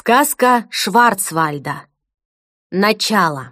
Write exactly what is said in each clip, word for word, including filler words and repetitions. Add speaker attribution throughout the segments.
Speaker 1: Сказка Шварцвальда. Начало.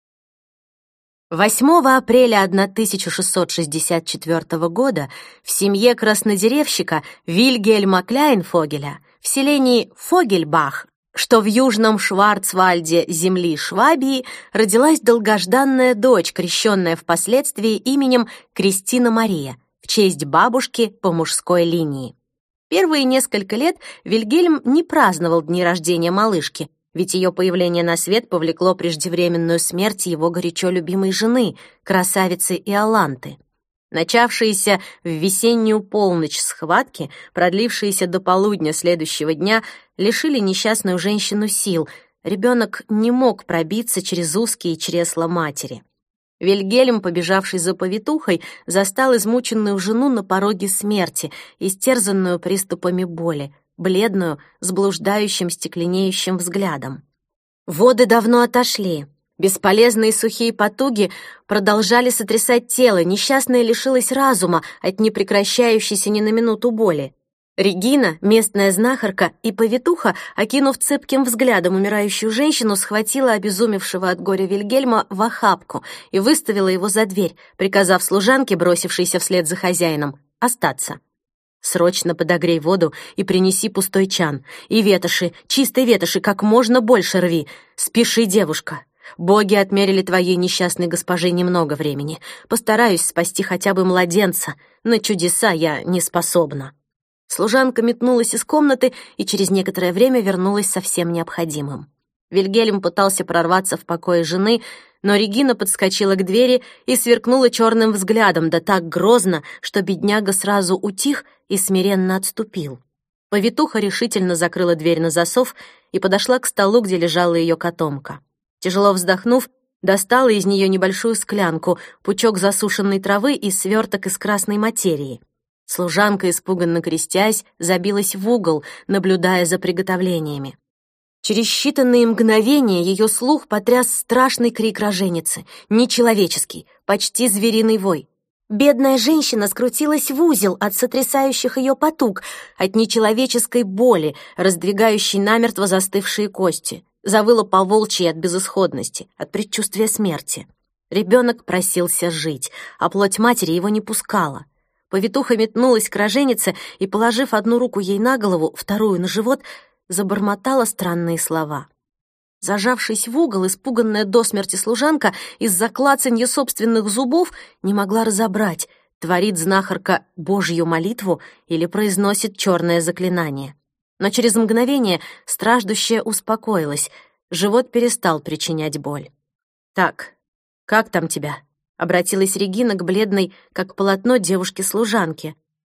Speaker 1: восьмого апреля тысяча шестьсот шестьдесят четвёртого года в семье краснодеревщика Вильгельма Кляйнфогеля в селении Фогельбах, что в южном Шварцвальде земли Швабии, родилась долгожданная дочь, крещенная впоследствии именем Кристина Мария, в честь бабушки по мужской линии. Первые несколько лет Вильгельм не праздновал дни рождения малышки, ведь ее появление на свет повлекло преждевременную смерть его горячо любимой жены, красавицы Иоланты. Начавшиеся в весеннюю полночь схватки, продлившиеся до полудня следующего дня, лишили несчастную женщину сил. Ребенок не мог пробиться через узкие чресла матери. Вильгельм, побежавший за повитухой, застал измученную жену на пороге смерти, истерзанную приступами боли, бледную, с блуждающим стекленеющим взглядом. Воды давно отошли. Бесполезные сухие потуги продолжали сотрясать тело, несчастная лишилась разума от непрекращающейся ни на минуту боли. Регина, местная знахарка, и повитуха, окинув цепким взглядом умирающую женщину, схватила обезумевшего от горя Вильгельма в охапку и выставила его за дверь, приказав служанке, бросившейся вслед за хозяином, остаться. «Срочно подогрей воду и принеси пустой чан. И ветоши, чистой ветоши, как можно больше рви. Спеши, девушка. Боги отмерили твоей несчастной госпоже немного времени. Постараюсь спасти хотя бы младенца. На чудеса я не способна». Служанка метнулась из комнаты и через некоторое время вернулась со всем необходимым. Вильгельм пытался прорваться в покое жены, но Регина подскочила к двери и сверкнула черным взглядом, да так грозно, что бедняга сразу утих и смиренно отступил. Повитуха решительно закрыла дверь на засов и подошла к столу, где лежала ее котомка. Тяжело вздохнув, достала из нее небольшую склянку, пучок засушенной травы и сверток из красной материи. Служанка, испуганно крестясь, забилась в угол, наблюдая за приготовлениями. Через считанные мгновения ее слух потряс страшный крик роженицы, нечеловеческий, почти звериный вой. Бедная женщина скрутилась в узел от сотрясающих ее потуг, от нечеловеческой боли, раздвигающей намертво застывшие кости, завыла по-волчьи от безысходности, от предчувствия смерти. Ребенок просился жить, а плоть матери его не пускала. Повитуха метнулась к роженице и, положив одну руку ей на голову, вторую на живот, забормотала странные слова. Зажавшись в угол, испуганная до смерти служанка из-за клацанья собственных зубов не могла разобрать, творит знахарка Божью молитву или произносит черное заклинание. Но через мгновение страждущая успокоилась, живот перестал причинять боль. «Так, как там тебя?» — обратилась Регина к бледной, как полотно, девушке-служанке.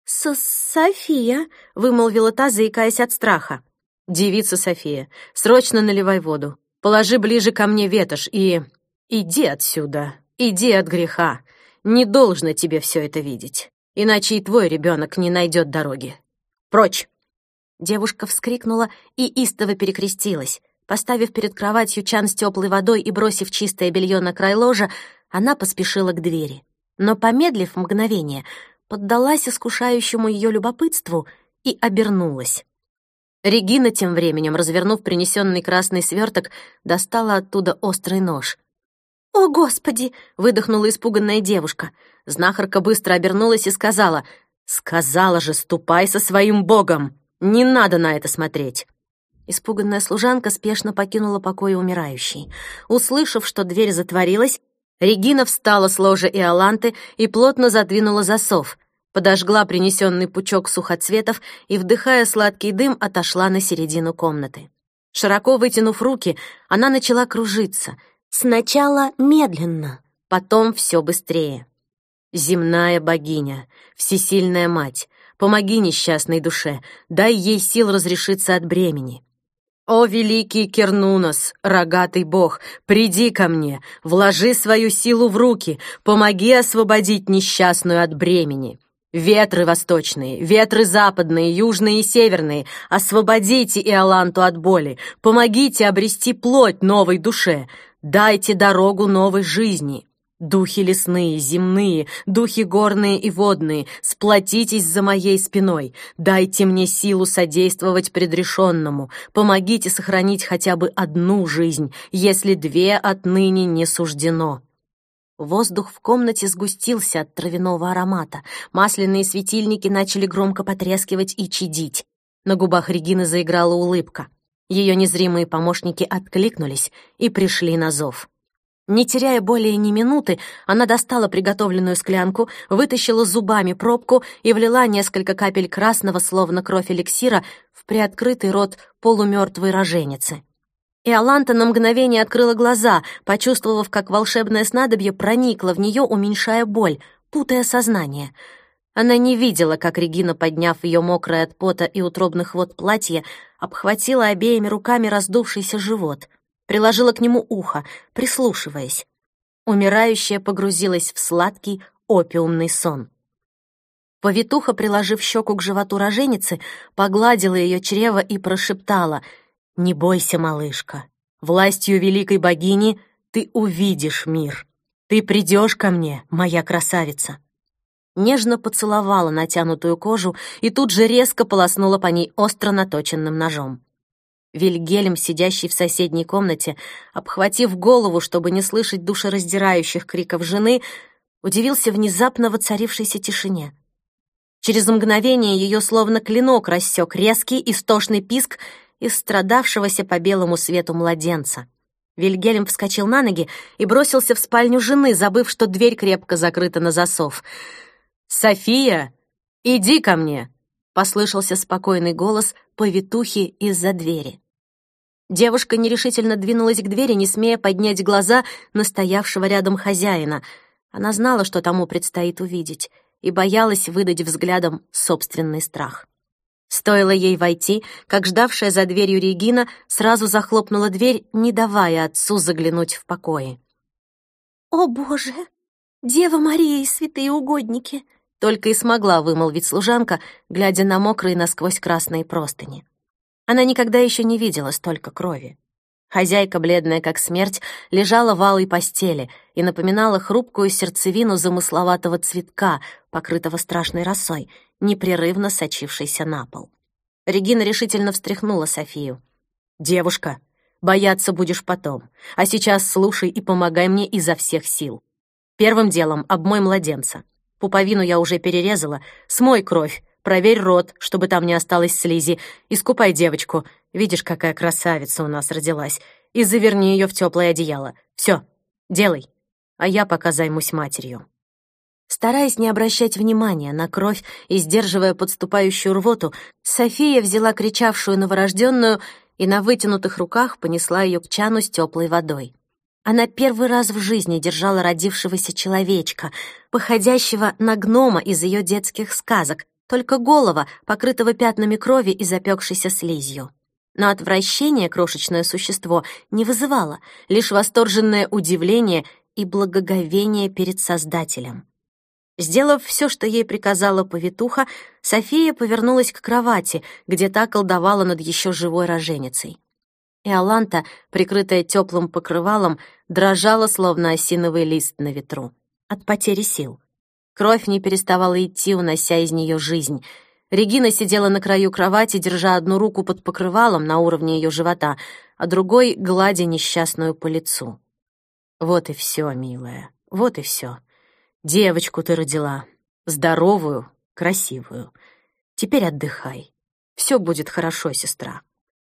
Speaker 1: «София», — вымолвила та, заикаясь от страха. «Девица София, срочно наливай воду. Положи ближе ко мне ветошь и... Иди отсюда, иди от греха. Не должно тебе все это видеть, иначе и твой ребенок не найдет дороги. Прочь!» Девушка вскрикнула и истово перекрестилась. Поставив перед кроватью чан с теплой водой и бросив чистое белье на край ложа, она поспешила к двери. Но, помедлив мгновение, поддалась искушающему ее любопытству и обернулась. Регина, тем временем, развернув принесенный красный сверток, достала оттуда острый нож. «О, Господи!» — выдохнула испуганная девушка. Знахарка быстро обернулась и сказала: «Сказала же, ступай со своим богом! Не надо на это смотреть!» Испуганная служанка спешно покинула покой умирающей. Услышав, что дверь затворилась, Регина встала с ложа Иоланты и плотно задвинула засов, подожгла принесенный пучок сухоцветов и, вдыхая сладкий дым, отошла на середину комнаты. Широко вытянув руки, она начала кружиться. Сначала медленно, потом все быстрее. «Земная богиня, всесильная мать, помоги несчастной душе, дай ей сил разрешиться от бремени. О, великий Кернунос, рогатый бог, приди ко мне, вложи свою силу в руки, помоги освободить несчастную от бремени. Ветры восточные, ветры западные, южные и северные, освободите Иоланту от боли, помогите обрести плоть новой душе, дайте дорогу новой жизни. Духи лесные, земные, духи горные и водные, сплотитесь за моей спиной, дайте мне силу содействовать предрешенному, помогите сохранить хотя бы одну жизнь, если две отныне не суждено». Воздух в комнате сгустился от травяного аромата, масляные светильники начали громко потрескивать и чадить. На губах Регины заиграла улыбка. Ее незримые помощники откликнулись и пришли на зов. Не теряя более ни минуты, она достала приготовленную склянку, вытащила зубами пробку и влила несколько капель красного, словно кровь эликсира, в приоткрытый рот полумертвой роженицы. Иоланта на мгновение открыла глаза, почувствовав, как волшебное снадобье проникло в нее, уменьшая боль, путая сознание. Она не видела, как Регина, подняв ее мокрое от пота и утробных вод платье, обхватила обеими руками раздувшийся живот — приложила к нему ухо, прислушиваясь. Умирающая погрузилась в сладкий опиумный сон. Повитуха, приложив щеку к животу роженицы, погладила ее чрево и прошептала: «Не бойся, малышка, властью великой богини ты увидишь мир. Ты придешь ко мне, моя красавица». Нежно поцеловала натянутую кожу и тут же резко полоснула по ней остро наточенным ножом. Вильгельм, сидящий в соседней комнате, обхватив голову, чтобы не слышать душераздирающих криков жены, удивился внезапно воцарившейся тишине. Через мгновение ее словно клинок рассек резкий истошный писк из страдавшегося по белому свету младенца. Вильгельм вскочил на ноги и бросился в спальню жены, забыв, что дверь крепко закрыта на засов. «София, иди ко мне!» — послышался спокойный голос повитухи из-за двери. Девушка нерешительно двинулась к двери, не смея поднять глаза на стоявшего рядом хозяина. Она знала, что тому предстоит увидеть, и боялась выдать взглядом собственный страх. Стоило ей войти, как ждавшая за дверью Регина сразу захлопнула дверь, не давая отцу заглянуть в покои.
Speaker 2: «О, Боже! Дева Мария и святые угодники!»
Speaker 1: Только и смогла вымолвить служанка, глядя на мокрые насквозь красные простыни. Она никогда еще не видела столько крови. Хозяйка, бледная как смерть, лежала в алой постели и напоминала хрупкую сердцевину замысловатого цветка, покрытого страшной росой, непрерывно сочившейся на пол. Регина решительно встряхнула Софию. «Девушка, бояться будешь потом, а сейчас слушай и помогай мне изо всех сил. Первым делом обмой младенца. Пуповину я уже перерезала, смой кровь, проверь рот, чтобы там не осталось слизи, искупай девочку, видишь, какая красавица у нас родилась, и заверни ее в теплое одеяло. Все, делай, а я пока займусь матерью». Стараясь не обращать внимания на кровь и сдерживая подступающую рвоту, София взяла кричавшую новорожденную и на вытянутых руках понесла ее к чану с теплой водой. Она первый раз в жизни держала родившегося человечка, походящего на гнома из ее детских сказок, только голова, покрытого пятнами крови и запекшейся слизью. Но отвращение крошечное существо не вызывало, лишь восторженное удивление и благоговение перед Создателем. Сделав все, что ей приказала повитуха, София повернулась к кровати, где та колдовала над еще живой роженицей. Иоланта, прикрытая теплым покрывалом, дрожала, словно осиновый лист на ветру, от потери сил. Кровь не переставала идти, унося из нее жизнь. Регина сидела на краю кровати, держа одну руку под покрывалом на уровне ее живота, а другой — гладя несчастную по лицу. «Вот и все, милая, вот и все. Девочку ты родила, здоровую, красивую. Теперь отдыхай. Все будет хорошо, сестра».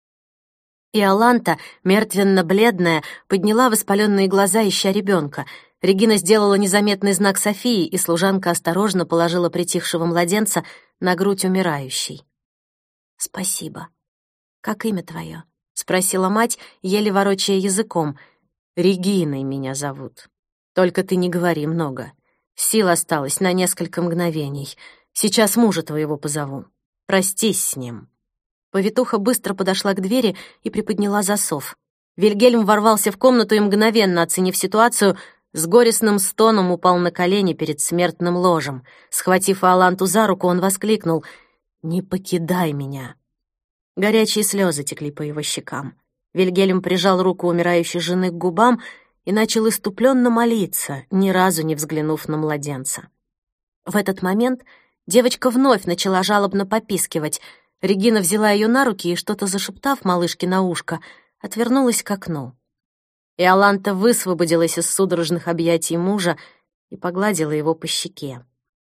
Speaker 1: Иоланта, мертвенно-бледная, подняла воспаленные глаза, ища ребенка. Регина сделала незаметный знак Софии, и служанка осторожно положила притихшего младенца на грудь умирающей. «Спасибо. Как имя твое?» — спросила мать, еле ворочая языком. «Региной меня зовут. Только ты не говори много. Сил осталось на несколько мгновений. Сейчас мужа твоего позову. Простись с ним». Повитуха быстро подошла к двери и приподняла засов. Вильгельм ворвался в комнату и, мгновенно оценив ситуацию, с горестным стоном упал на колени перед смертным ложем. Схватив Иоланту за руку, он воскликнул: «Не покидай меня!» Горячие слезы текли по его щекам. Вильгельм прижал руку умирающей жены к губам и начал иступленно молиться, ни разу не взглянув на младенца. В этот момент девочка вновь начала жалобно попискивать. Регина взяла ее на руки и, что-то зашептав малышке на ушко, отвернулась к окну. Иоланта высвободилась из судорожных объятий мужа и погладила его по щеке.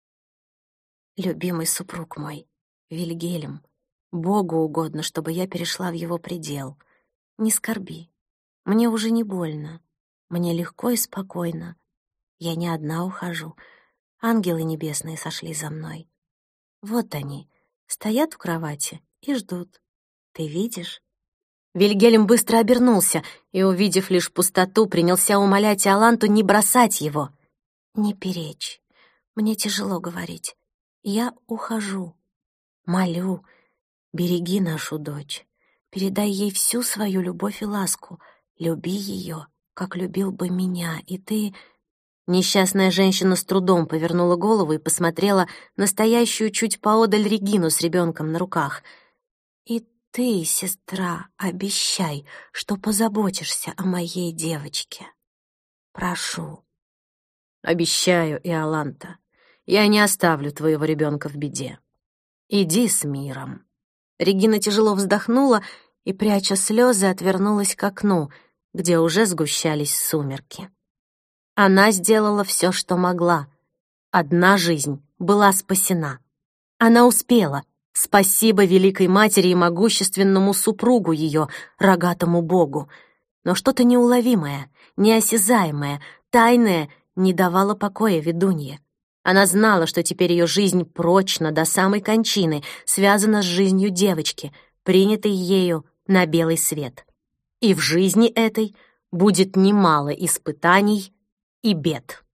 Speaker 1: «Любимый супруг мой, Вильгельм, Богу угодно, чтобы я перешла в его предел. Не скорби, мне уже не больно, мне легко и спокойно. Я не одна ухожу, ангелы небесные сошли за мной. Вот они, стоят в кровати и ждут. Ты видишь?» Вильгельм быстро обернулся и, увидев лишь пустоту, принялся умолять Иоланту не бросать его. «Не перечь, мне тяжело говорить. Я ухожу. Молю, береги нашу дочь. Передай ей всю свою любовь и ласку. Люби ее, как любил бы меня, и ты...» Несчастная женщина с трудом повернула голову и посмотрела на стоящую чуть поодаль Регину с ребенком на руках. «И ты, сестра, обещай, что позаботишься о моей девочке. Прошу». «Обещаю, Иоланта, я не оставлю твоего ребенка в беде. Иди с миром». Регина тяжело вздохнула и, пряча слезы, отвернулась к окну, где уже сгущались сумерки. Она сделала все, что могла. Одна жизнь была спасена. Она успела. Спасибо Великой Матери и могущественному супругу ее, рогатому богу. Но что-то неуловимое, неосязаемое, тайное не давало покоя ведунье. Она знала, что теперь ее жизнь прочно до самой кончины связана с жизнью девочки, принятой ею на белый свет. И в жизни этой будет немало испытаний и бед.